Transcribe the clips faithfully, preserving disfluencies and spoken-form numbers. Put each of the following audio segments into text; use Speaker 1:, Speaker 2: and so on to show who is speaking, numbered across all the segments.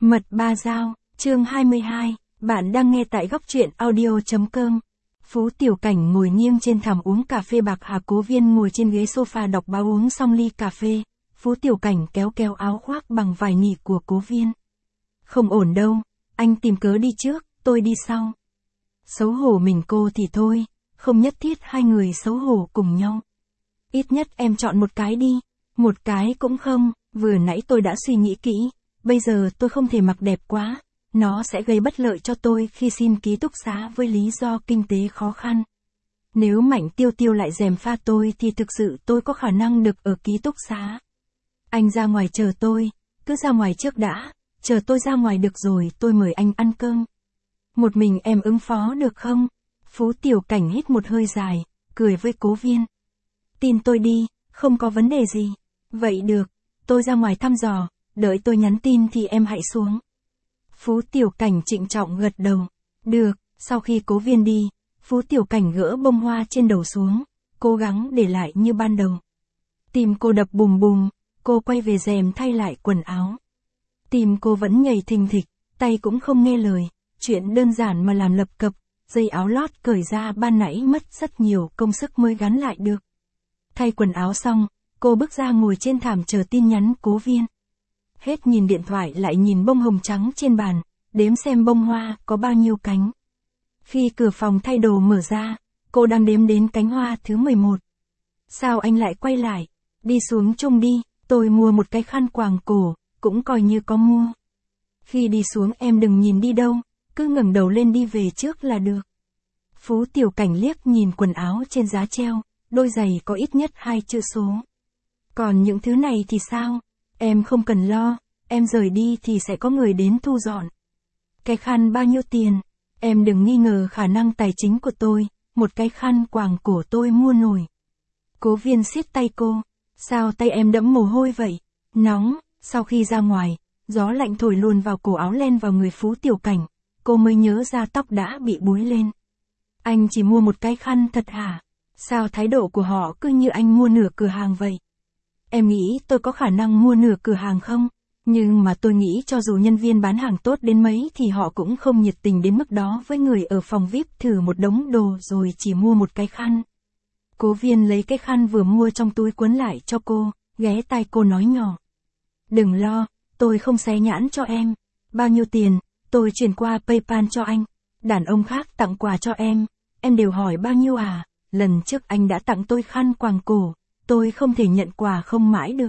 Speaker 1: Mật ba dao, chương hai mươi hai, bạn đang nghe tại góc truyện audio chấm com. Phú Tiểu Cảnh ngồi nghiêng trên thảm uống cà phê bạc hà, Cố Viên ngồi trên ghế sofa đọc báo. Uống xong ly cà phê, Phú Tiểu Cảnh kéo kéo áo khoác bằng vải nỉ của Cố Viên. Không ổn đâu, anh tìm cớ đi trước, tôi đi sau. Xấu hổ mình cô thì thôi, không nhất thiết hai người xấu hổ cùng nhau. Ít nhất em chọn một cái đi, một cái cũng không, vừa nãy tôi đã suy nghĩ kỹ. Bây giờ tôi không thể mặc đẹp quá, nó sẽ gây bất lợi cho tôi khi xin ký túc xá với lý do kinh tế khó khăn. Nếu Mạnh Tiêu Tiêu lại gièm pha tôi thì thực sự tôi có khả năng được ở ký túc xá. Anh ra ngoài chờ tôi, cứ ra ngoài trước đã, chờ tôi ra ngoài được rồi tôi mời anh ăn cơm. Một mình em ứng phó được không? Phú Tiểu Cảnh hít một hơi dài, cười với Cố Viên. Tin tôi đi, không có vấn đề gì. Vậy được, tôi ra ngoài thăm dò. Đợi tôi nhắn tin thì em hãy xuống. Phú Tiểu Cảnh trịnh trọng gật đầu. Được, sau khi Cố Viên đi, Phú Tiểu Cảnh gỡ bông hoa trên đầu xuống, cố gắng để lại như ban đầu. Tim cô đập bùm bùm, cô quay về rèm thay lại quần áo. Tim cô vẫn nhảy thình thịch, tay cũng không nghe lời, chuyện đơn giản mà làm lập cập, dây áo lót cởi ra ban nãy mất rất nhiều công sức mới gắn lại được. Thay quần áo xong, cô bước ra ngồi trên thảm chờ tin nhắn Cố Viên. Hết nhìn điện thoại lại nhìn bông hồng trắng trên bàn, đếm xem bông hoa có bao nhiêu cánh. Khi cửa phòng thay đồ mở ra, cô đang đếm đến cánh hoa thứ mười một. Sao anh lại quay lại? Đi xuống chung đi, tôi mua một cái khăn quàng cổ, cũng coi như có mua. Khi đi xuống em đừng nhìn đi đâu, cứ ngẩng đầu lên đi về trước là được. Phú Tiểu Cảnh liếc nhìn quần áo trên giá treo, đôi giày có ít nhất hai chữ số. Còn những thứ này thì sao? Em không cần lo, em rời đi thì sẽ có người đến thu dọn. Cái khăn bao nhiêu tiền? Em đừng nghi ngờ khả năng tài chính của tôi, một cái khăn quàng cổ tôi mua nổi. Cố Viên siết tay cô, sao tay em đẫm mồ hôi vậy? Nóng. Sau khi ra ngoài, gió lạnh thổi luồn vào cổ áo len vào người Phú Tiểu Cảnh, cô mới nhớ ra tóc đã bị búi lên. Anh chỉ mua một cái khăn thật hả? Sao thái độ của họ cứ như anh mua nửa cửa hàng vậy? Em nghĩ tôi có khả năng mua nửa cửa hàng không? Nhưng mà tôi nghĩ cho dù nhân viên bán hàng tốt đến mấy thì họ cũng không nhiệt tình đến mức đó với người ở phòng vi ai pi thử một đống đồ rồi chỉ mua một cái khăn. Cố Viên lấy cái khăn vừa mua trong túi quấn lại cho cô, ghé tai cô nói nhỏ. Đừng lo, tôi không xé nhãn cho em. Bao nhiêu tiền, tôi chuyển qua PayPal cho anh. Đàn ông khác tặng quà cho em, em đều hỏi bao nhiêu à? Lần trước anh đã tặng tôi khăn quàng cổ. Tôi không thể nhận quà không mãi được.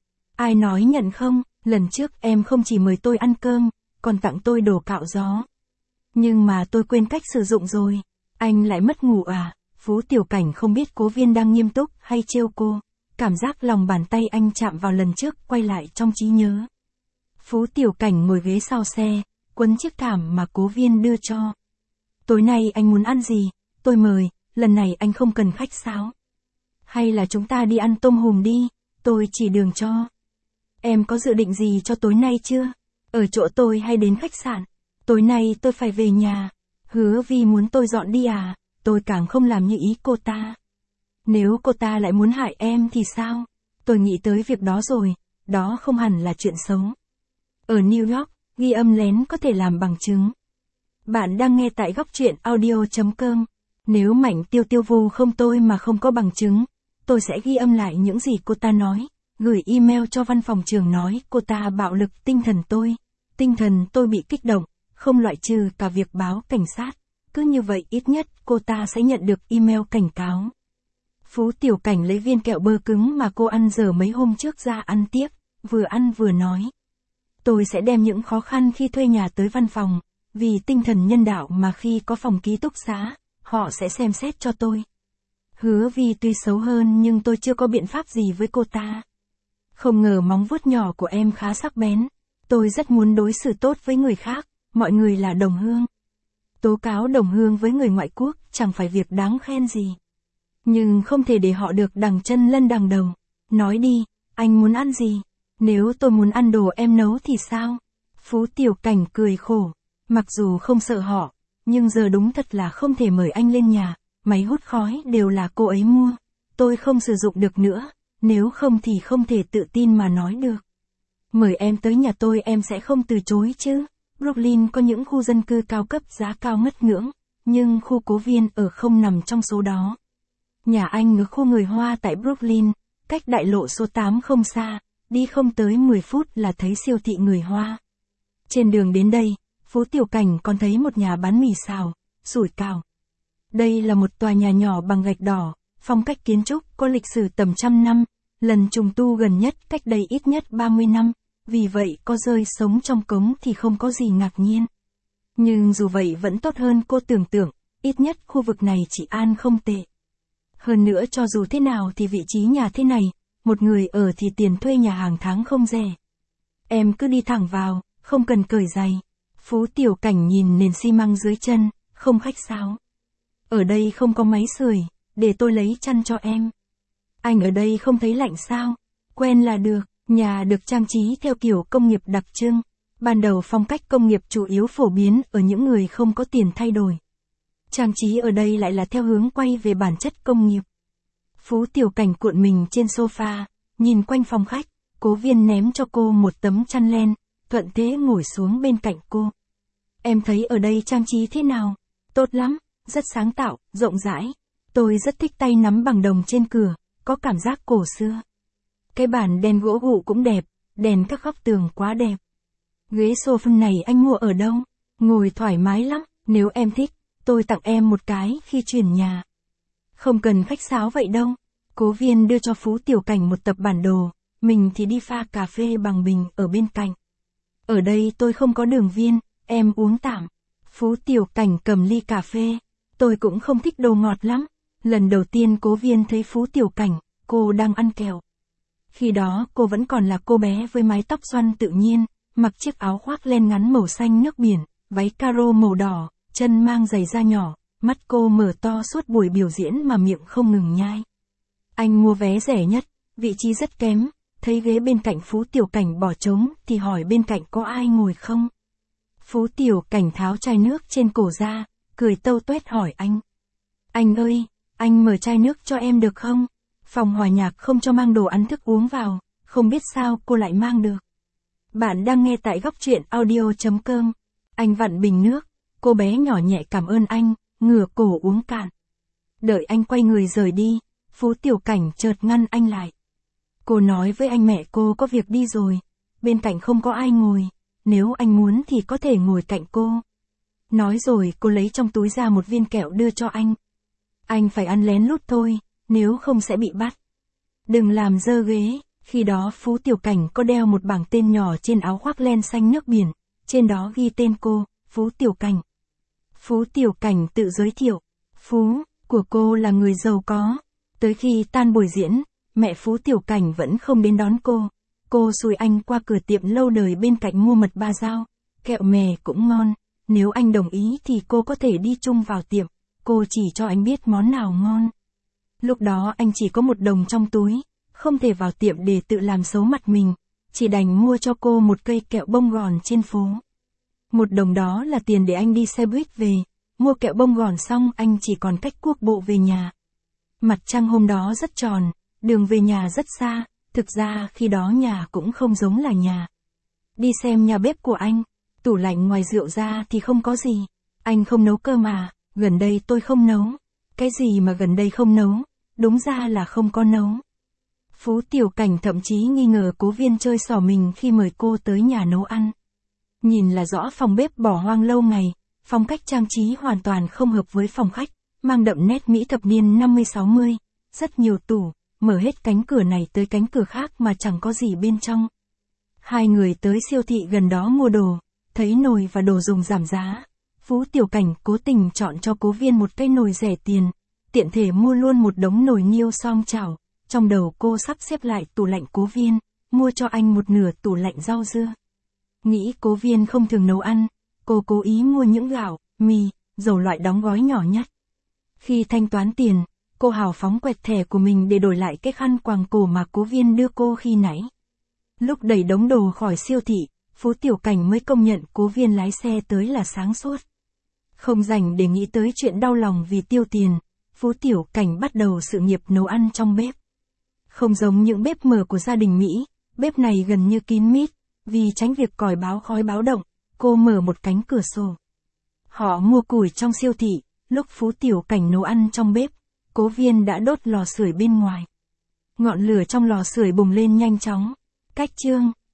Speaker 1: Ai nói nhận không, lần trước em không chỉ mời tôi ăn cơm, còn tặng tôi đồ cạo gió. Nhưng mà tôi quên cách sử dụng rồi. Anh lại mất ngủ à? Phú Tiểu Cảnh không biết Cố Viên đang nghiêm túc hay trêu cô. Cảm giác lòng bàn tay anh chạm vào lần trước quay lại trong trí nhớ. Phú Tiểu Cảnh ngồi ghế sau xe, quấn chiếc thảm mà Cố Viên đưa cho. Tối nay anh muốn ăn gì? Tôi mời, lần này anh không cần khách sáo. Hay là chúng ta đi ăn tôm hùm đi, tôi chỉ đường cho. Em có dự định gì cho tối nay chưa? Ở chỗ tôi hay đến khách sạn? Tối nay tôi phải về nhà. Hứa Vi muốn tôi dọn đi à? Tôi càng không làm như ý cô ta. Nếu cô ta lại muốn hại em thì sao? Tôi nghĩ tới việc đó rồi, đó không hẳn là chuyện xấu. Ở New York, ghi âm lén có thể làm bằng chứng. Bạn đang nghe tại góc truyện audio chấm com. Nếu Mạnh Tiêu Tiêu vu không tôi mà không có bằng chứng, tôi sẽ ghi âm lại những gì cô ta nói, gửi email cho văn phòng trường nói cô ta bạo lực tinh thần tôi. Tinh thần tôi bị kích động, không loại trừ cả việc báo cảnh sát. Cứ như vậy ít nhất cô ta sẽ nhận được email cảnh cáo. Phú Tiểu Cảnh lấy viên kẹo bơ cứng mà cô ăn dở mấy hôm trước ra ăn tiếp, vừa ăn vừa nói. Tôi sẽ đem những khó khăn khi thuê nhà tới văn phòng, vì tinh thần nhân đạo mà khi có phòng ký túc xá, họ sẽ xem xét cho tôi. Hứa Vi tuy xấu hơn nhưng tôi chưa có biện pháp gì với cô ta. Không ngờ móng vuốt nhỏ của em khá sắc bén. Tôi rất muốn đối xử tốt với người khác, mọi người là đồng hương. Tố cáo đồng hương với người ngoại quốc chẳng phải việc đáng khen gì. Nhưng không thể để họ được đằng chân lân đằng đầu. Nói đi, anh muốn ăn gì? Nếu tôi muốn ăn đồ em nấu thì sao? Phú Tiểu Cảnh cười khổ. Mặc dù không sợ họ, nhưng giờ đúng thật là không thể mời anh lên nhà. Máy hút khói đều là cô ấy mua. Tôi không sử dụng được nữa, nếu không thì không thể tự tin mà nói được. Mời em tới nhà tôi em sẽ không từ chối chứ. Brooklyn có những khu dân cư cao cấp giá cao ngất ngưỡng, nhưng khu Cố Viên ở không nằm trong số đó. Nhà anh ở khu người Hoa tại Brooklyn, cách đại lộ số tám không xa, đi không tới mười phút là thấy siêu thị người Hoa. Trên đường đến đây, Phú Tiểu Cảnh còn thấy một nhà bán mì xào, sủi cảo. Đây là một tòa nhà nhỏ bằng gạch đỏ, phong cách kiến trúc có lịch sử tầm trăm năm, lần trùng tu gần nhất cách đây ít nhất ba mươi năm, vì vậy có rơi sống trong cống thì không có gì ngạc nhiên. Nhưng dù vậy vẫn tốt hơn cô tưởng tượng, ít nhất khu vực này trị an không tệ. Hơn nữa cho dù thế nào thì vị trí nhà thế này, một người ở thì tiền thuê nhà hàng tháng không rẻ. Em cứ đi thẳng vào, không cần cởi giày. Phú Tiểu Cảnh nhìn nền xi măng dưới chân, không khách sáo. Ở đây không có máy sưởi, để tôi lấy chăn cho em. Anh ở đây không thấy lạnh sao? Quen là được, nhà được trang trí theo kiểu công nghiệp đặc trưng. Ban đầu phong cách công nghiệp chủ yếu phổ biến ở những người không có tiền thay đổi. Trang trí ở đây lại là theo hướng quay về bản chất công nghiệp. Phú Tiểu Cảnh cuộn mình trên sofa, nhìn quanh phòng khách, Cố Viên ném cho cô một tấm chăn len, thuận thế ngồi xuống bên cạnh cô. Em thấy ở đây trang trí thế nào? Tốt lắm, rất sáng tạo, rộng rãi. Tôi rất thích tay nắm bằng đồng trên cửa, có cảm giác cổ xưa. Cái bàn đèn gỗ gụ cũng đẹp, đèn các góc tường quá đẹp. Ghế sofa này anh mua ở đâu? Ngồi thoải mái lắm, nếu em thích, tôi tặng em một cái khi chuyển nhà. Không cần khách sáo vậy đâu. Cố Viên đưa cho Phú Tiểu Cảnh một tập bản đồ, mình thì đi pha cà phê bằng bình ở bên cạnh. Ở đây tôi không có đường viên, em uống tạm. Phú Tiểu Cảnh cầm ly cà phê. Tôi cũng không thích đồ ngọt lắm. Lần đầu tiên Cố Viên thấy Phú Tiểu Cảnh, cô đang ăn kẹo. Khi đó cô vẫn còn là cô bé với mái tóc xoăn tự nhiên, mặc chiếc áo khoác len ngắn màu xanh nước biển, váy caro màu đỏ, chân mang giày da nhỏ, mắt cô mở to suốt buổi biểu diễn mà miệng không ngừng nhai. Anh mua vé rẻ nhất, vị trí rất kém, thấy ghế bên cạnh Phú Tiểu Cảnh bỏ trống thì hỏi bên cạnh có ai ngồi không. Phú Tiểu Cảnh tháo chai nước trên cổ ra, cười tâu tuét hỏi anh. Anh ơi, anh mở chai nước cho em được không? Phòng hòa nhạc không cho mang đồ ăn thức uống vào, không biết sao cô lại mang được. Bạn đang nghe tại góc truyện audio chấm com. Anh vặn bình nước, cô bé nhỏ nhẹ cảm ơn anh, ngửa cổ uống cạn. Đợi anh quay người rời đi, Phú Tiểu Cảnh chợt ngăn anh lại. Cô nói với anh mẹ cô có việc đi rồi, bên cạnh không có ai ngồi, nếu anh muốn thì có thể ngồi cạnh cô. Nói rồi cô lấy trong túi ra một viên kẹo đưa cho anh. Anh phải ăn lén lút thôi, nếu không sẽ bị bắt. Đừng làm dơ ghế. Khi đó Phú Tiểu Cảnh có đeo một bảng tên nhỏ trên áo khoác len xanh nước biển, trên đó ghi tên cô, Phú Tiểu Cảnh. Phú Tiểu Cảnh tự giới thiệu, Phú, của cô là người giàu có. Tới khi tan buổi diễn, mẹ Phú Tiểu Cảnh vẫn không đến đón cô. Cô xui anh qua cửa tiệm lâu đời bên cạnh mua mật ba dao, kẹo mè cũng ngon. Nếu anh đồng ý thì cô có thể đi chung vào tiệm, cô chỉ cho anh biết món nào ngon. Lúc đó anh chỉ có một đồng trong túi, không thể vào tiệm để tự làm xấu mặt mình, chỉ đành mua cho cô một cây kẹo bông gòn trên phố. Một đồng đó là tiền để anh đi xe buýt về, mua kẹo bông gòn xong anh chỉ còn cách cuốc bộ về nhà. Mặt trăng hôm đó rất tròn, đường về nhà rất xa, thực ra khi đó nhà cũng không giống là nhà. Đi xem nhà bếp của anh, tủ lạnh ngoài rượu ra thì không có gì, anh không nấu cơ mà, gần đây tôi không nấu. Cái gì mà gần đây không nấu, đúng ra là không có nấu. Phú Tiểu Cảnh thậm chí nghi ngờ Cố Viên chơi xỏ mình khi mời cô tới nhà nấu ăn. Nhìn là rõ phòng bếp bỏ hoang lâu ngày, phong cách trang trí hoàn toàn không hợp với phòng khách, mang đậm nét Mỹ thập niên năm mươi sáu mươi, rất nhiều tủ, mở hết cánh cửa này tới cánh cửa khác mà chẳng có gì bên trong. Hai người tới siêu thị gần đó mua đồ, thấy nồi và đồ dùng giảm giá. Phú Tiểu Cảnh cố tình chọn cho Cố Viên một cái nồi rẻ tiền, tiện thể mua luôn một đống nồi niêu song chảo. Trong đầu cô sắp xếp lại tủ lạnh Cố Viên, mua cho anh một nửa tủ lạnh rau dưa. Nghĩ Cố Viên không thường nấu ăn, cô cố ý mua những gạo, mì, dầu loại đóng gói nhỏ nhất. Khi thanh toán tiền, cô hào phóng quẹt thẻ của mình để đổi lại cái khăn quàng cổ mà Cố Viên đưa cô khi nãy. Lúc đẩy đống đồ khỏi siêu thị, Phú Tiểu Cảnh mới công nhận Cố Viên lái xe tới là sáng suốt. Không dành để nghĩ tới chuyện đau lòng vì tiêu tiền, Phú Tiểu Cảnh bắt đầu sự nghiệp nấu ăn trong bếp. Không giống những bếp mở của gia đình Mỹ, bếp này gần như kín mít, Vì tránh việc còi báo khói báo động, cô mở một cánh cửa sổ. Họ mua củi trong siêu thị, lúc Phú Tiểu Cảnh nấu ăn trong bếp, Cố Viên đã đốt lò sưởi bên ngoài. Ngọn lửa trong lò sưởi bùng lên nhanh chóng. Cách chương